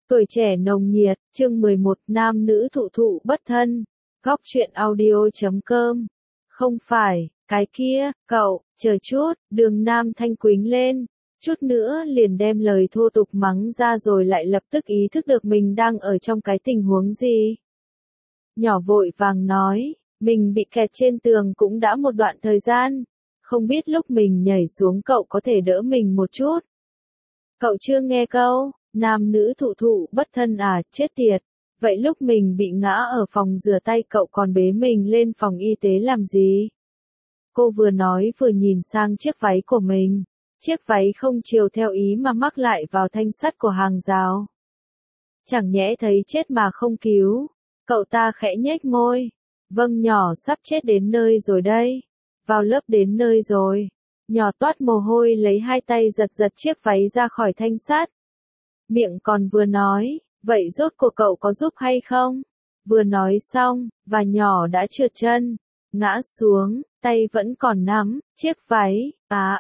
Tuổi trẻ nồng nhiệt, chương 11, nam nữ thụ thụ bất thân. Góc truyện audio.com. Không phải, cái kia, cậu, chờ chút, đường Nam Thanh quính lên. Chút nữa liền đem lời thô tục mắng ra rồi lại lập tức ý thức được mình đang ở trong cái tình huống gì. Nhỏ vội vàng nói, mình bị kẹt trên tường cũng đã một đoạn thời gian. Không biết lúc mình nhảy xuống cậu có thể đỡ mình một chút. Cậu chưa nghe câu, nam nữ thụ thụ bất thân à, chết tiệt. Vậy lúc mình bị ngã ở phòng rửa tay cậu còn bế mình lên phòng y tế làm gì? Cô vừa nói vừa nhìn sang chiếc váy của mình. Chiếc váy không chiều theo ý mà mắc lại vào thanh sắt của hàng rào. Chẳng nhẽ thấy chết mà không cứu. Cậu ta khẽ nhếch môi. Vâng, nhỏ sắp chết đến nơi rồi đây. Vào lớp đến nơi rồi. Nhỏ toát mồ hôi lấy hai tay giật giật chiếc váy ra khỏi thanh sắt. Miệng còn vừa nói, vậy rốt cuộc cậu có giúp hay không? Vừa nói xong, và nhỏ đã trượt chân, ngã xuống, tay vẫn còn nắm, chiếc váy,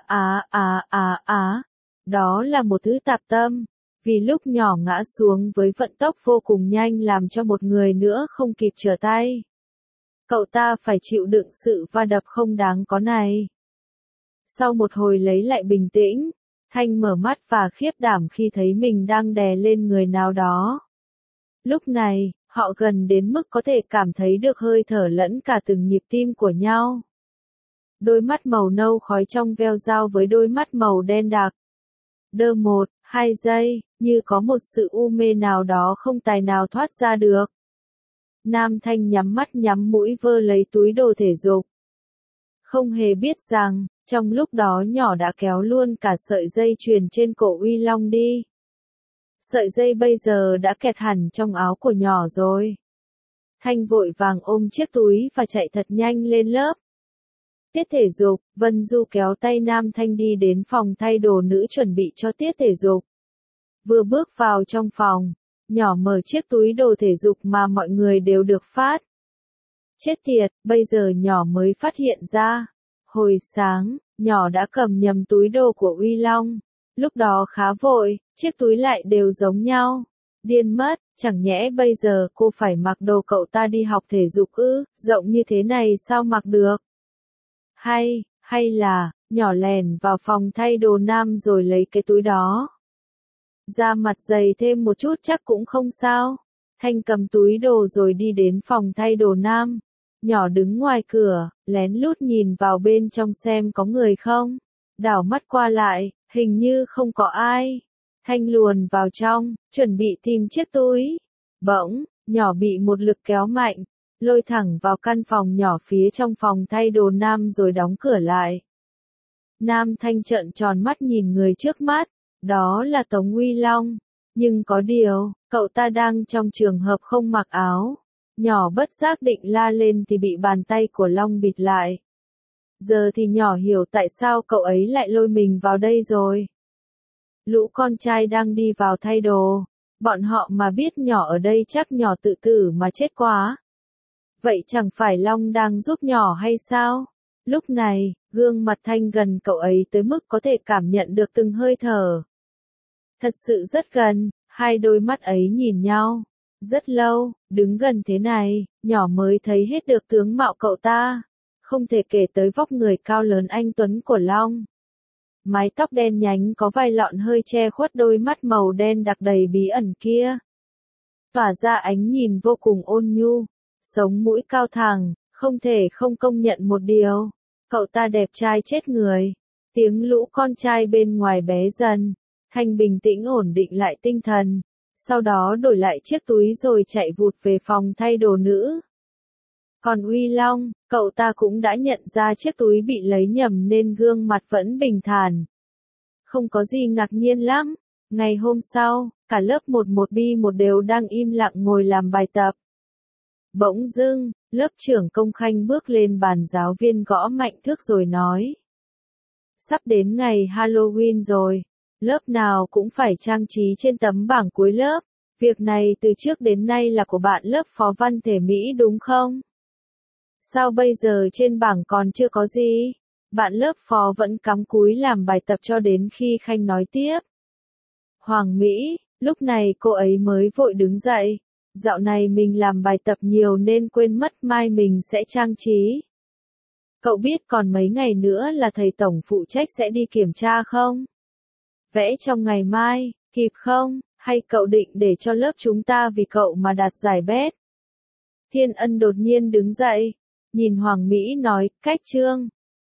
Đó là một thứ tạp tâm, vì lúc nhỏ ngã xuống với vận tốc vô cùng nhanh làm cho một người nữa không kịp trở tay. Cậu ta phải chịu đựng sự va đập không đáng có này. Sau một hồi lấy lại bình tĩnh, Thanh mở mắt và khiếp đảm khi thấy mình đang đè lên người nào đó. Lúc này, họ gần đến mức có thể cảm thấy được hơi thở lẫn cả từng nhịp tim của nhau. Đôi mắt màu nâu khói trong veo dao với đôi mắt màu đen đặc. Đơ 1-2 giây, như có một sự u mê nào đó không tài nào thoát ra được. Nam Thanh nhắm mắt nhắm mũi vơ lấy túi đồ thể dục. Không hề biết rằng, trong lúc đó nhỏ đã kéo luôn cả sợi dây chuyền trên cổ Uy Long đi. Sợi dây bây giờ đã kẹt hẳn trong áo của nhỏ rồi. Thanh vội vàng ôm chiếc túi và chạy thật nhanh lên lớp. Tiết thể dục, Vân Du kéo tay Nam Thanh đi đến phòng thay đồ nữ chuẩn bị cho tiết thể dục. Vừa bước vào trong phòng, nhỏ mở chiếc túi đồ thể dục mà mọi người đều được phát. Chết tiệt, bây giờ nhỏ mới phát hiện ra. Hồi sáng, nhỏ đã cầm nhầm túi đồ của Uy Long. Lúc đó khá vội, chiếc túi lại đều giống nhau. Điên mất, chẳng nhẽ bây giờ cô phải mặc đồ cậu ta đi học thể dục ư, rộng như thế này sao mặc được? Hay là, nhỏ lèn vào phòng thay đồ nam rồi lấy cái túi đó. Da mặt dày thêm một chút chắc cũng không sao. Thanh cầm túi đồ rồi đi đến phòng thay đồ nam. Nhỏ đứng ngoài cửa, lén lút nhìn vào bên trong xem có người không. Đảo mắt qua lại, hình như không có ai. Thanh luồn vào trong, chuẩn bị tìm chiếc túi. Bỗng, nhỏ bị một lực kéo mạnh, lôi thẳng vào căn phòng nhỏ phía trong phòng thay đồ nam rồi đóng cửa lại. Nam Thanh trợn tròn mắt nhìn người trước mắt, đó là Tống Uy Long. Nhưng có điều, cậu ta đang trong trường hợp không mặc áo. Nhỏ bất giác định la lên thì bị bàn tay của Long bịt lại. Giờ thì nhỏ hiểu tại sao cậu ấy lại lôi mình vào đây rồi. Lũ con trai đang đi vào thay đồ. Bọn họ mà biết nhỏ ở đây chắc nhỏ tự tử mà chết quá. Vậy chẳng phải Long đang giúp nhỏ hay sao? Lúc này, gương mặt Thanh gần cậu ấy tới mức có thể cảm nhận được từng hơi thở. Thật sự rất gần, hai đôi mắt ấy nhìn nhau. Rất lâu, đứng gần thế này, nhỏ mới thấy hết được tướng mạo cậu ta. Không thể kể tới vóc người cao lớn anh tuấn của Long. Mái tóc đen nhánh có vài lọn hơi che khuất đôi mắt màu đen đặc đầy bí ẩn kia. Tỏa ra ánh nhìn vô cùng ôn nhu, sống mũi cao thẳng, không thể không công nhận một điều. Cậu ta đẹp trai chết người. Tiếng lũ con trai bên ngoài bé dần. Thanh bình tĩnh ổn định lại tinh thần. Sau đó đổi lại chiếc túi rồi chạy vụt về phòng thay đồ nữ. Còn Uy Long, cậu ta cũng đã nhận ra chiếc túi bị lấy nhầm nên gương mặt vẫn bình thản. Không có gì ngạc nhiên lắm. Ngày hôm sau, cả lớp 11B1 đều đang im lặng ngồi làm bài tập. Bỗng dưng, lớp trưởng Công Khanh bước lên bàn giáo viên gõ mạnh thước rồi nói. Sắp đến ngày Halloween rồi. Lớp nào cũng phải trang trí trên tấm bảng cuối lớp. Việc này từ trước đến nay là của bạn lớp phó văn thể Mỹ đúng không? Sao bây giờ trên bảng còn chưa có gì? Bạn lớp phó vẫn cắm cúi làm bài tập cho đến khi Khanh nói tiếp. Hoàng Mỹ, Lúc này cô ấy mới vội đứng dậy. Dạo này mình làm bài tập nhiều nên quên mất mai mình sẽ trang trí. Cậu biết còn mấy ngày nữa là thầy tổng phụ trách sẽ đi kiểm tra không? Vẽ trong ngày mai, kịp không? Hay cậu định để cho lớp chúng ta vì cậu mà đạt giải best? Thiên Ân đột nhiên đứng dậy, nhìn Hoàng Mỹ nói, cách Trương.